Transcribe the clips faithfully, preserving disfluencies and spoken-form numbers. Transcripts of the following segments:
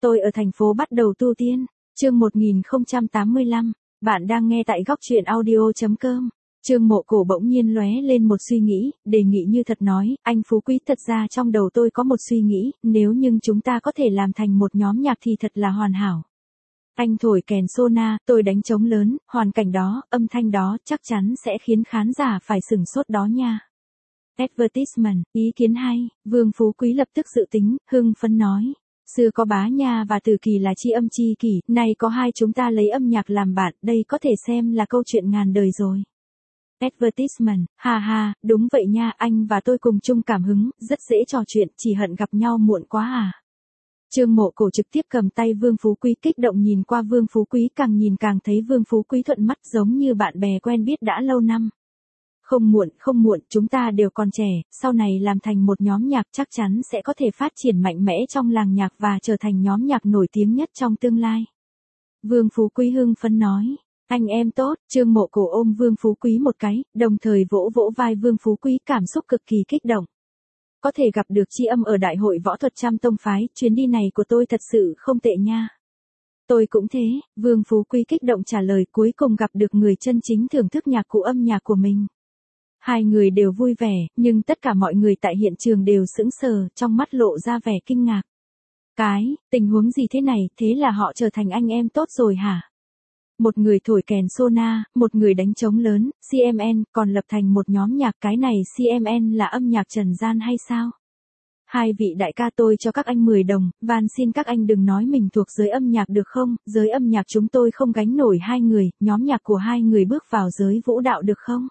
Tôi ở thành phố bắt đầu tu tiên. Chương một nghìn không trăm tám mươi lăm. Bạn đang nghe tại góc truyện audio chấm com. Trương Mộ Cổ bỗng nhiên lóe lên một suy nghĩ, đề nghị như thật nói, anh Phú Quý, thật ra trong đầu tôi có một suy nghĩ, nếu nhưng chúng ta có thể làm thành một nhóm nhạc thì thật là hoàn hảo. Anh thổi kèn sona, tôi đánh trống lớn, hoàn cảnh đó, âm thanh đó, chắc chắn sẽ khiến khán giả phải sửng sốt đó nha. Advertisement, ý kiến hay, Vương Phú Quý lập tức dự tính, hưng phấn nói. Xưa có Bá Nha và Từ Kỳ là tri âm tri kỷ, nay có hai chúng ta lấy âm nhạc làm bạn, đây có thể xem là câu chuyện ngàn đời rồi. Advertisement, ha ha, đúng vậy nha, anh và tôi cùng chung cảm hứng, rất dễ trò chuyện, chỉ hận gặp nhau muộn quá à. Trương Mộ Cổ trực tiếp cầm tay Vương Phú Quý, kích động nhìn qua Vương Phú Quý, càng nhìn càng thấy Vương Phú Quý thuận mắt, giống như bạn bè quen biết đã lâu năm. Không muộn, không muộn, chúng ta đều còn trẻ, sau này làm thành một nhóm nhạc chắc chắn sẽ có thể phát triển mạnh mẽ trong làng nhạc và trở thành nhóm nhạc nổi tiếng nhất trong tương lai. Vương Phú Quý hưng phấn nói, anh em tốt. Trương Mộ Cổ ôm Vương Phú Quý một cái, đồng thời vỗ vỗ vai Vương Phú Quý, cảm xúc cực kỳ kích động. Có thể gặp được tri âm ở Đại hội Võ thuật Trăm Tông Phái, chuyến đi này của tôi thật sự không tệ nha. Tôi cũng thế, Vương Phú Quý kích động trả lời, cuối cùng gặp được người chân chính thưởng thức nhạc cụ âm nhạc của mình. Hai người đều vui vẻ, nhưng tất cả mọi người tại hiện trường đều sững sờ, trong mắt lộ ra vẻ kinh ngạc. Cái, tình huống gì thế này, thế là họ trở thành anh em tốt rồi hả? Một người thổi kèn sona, một người đánh trống lớn, xê em en, còn lập thành một nhóm nhạc, cái này xê em en là âm nhạc trần gian hay sao? Hai vị đại ca, tôi cho các anh mười đồng, van xin các anh đừng nói mình thuộc giới âm nhạc được không, giới âm nhạc chúng tôi không gánh nổi hai người, nhóm nhạc của hai người bước vào giới vũ đạo được không?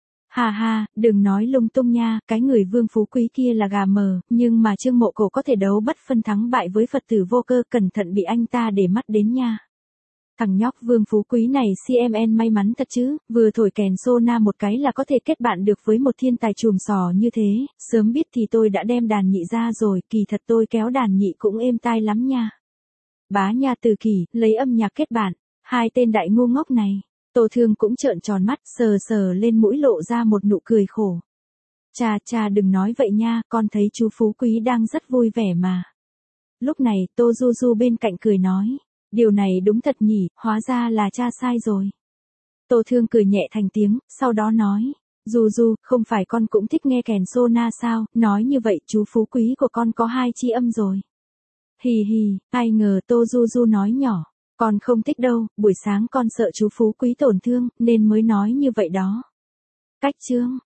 Hà hà, đừng nói lung tung nha, cái người Vương Phú Quý kia là gà mờ, nhưng mà Trương Mộ Cổ có thể đấu bất phân thắng bại với Phật tử vô cơ, cẩn thận bị anh ta để mắt đến nha. Thằng nhóc Vương Phú Quý này xê em en may mắn thật chứ, vừa thổi kèn sona một cái là có thể kết bạn được với một thiên tài chùm sò như thế, sớm biết thì tôi đã đem đàn nhị ra rồi, kỳ thật tôi kéo đàn nhị cũng êm tai lắm nha. Bá Nha Từ Kỳ, lấy âm nhạc kết bạn, hai tên đại ngu ngốc này. Tô Thương cũng trợn tròn mắt, sờ sờ lên mũi, lộ ra một nụ cười khổ. Cha cha đừng nói vậy nha, con thấy chú Phú Quý đang rất vui vẻ mà. Lúc này, Tô Du Du bên cạnh cười nói, điều này đúng thật nhỉ, hóa ra là cha sai rồi. Tô Thương cười nhẹ thành tiếng, sau đó nói, Du Du, không phải con cũng thích nghe kèn sona sao, nói như vậy chú Phú Quý của con có hai tri âm rồi. Hì hì, ai ngờ Tô Du Du nói nhỏ. Con không thích đâu, buổi sáng con sợ chú Phú Quý tổn thương, nên mới nói như vậy đó. Cách chương,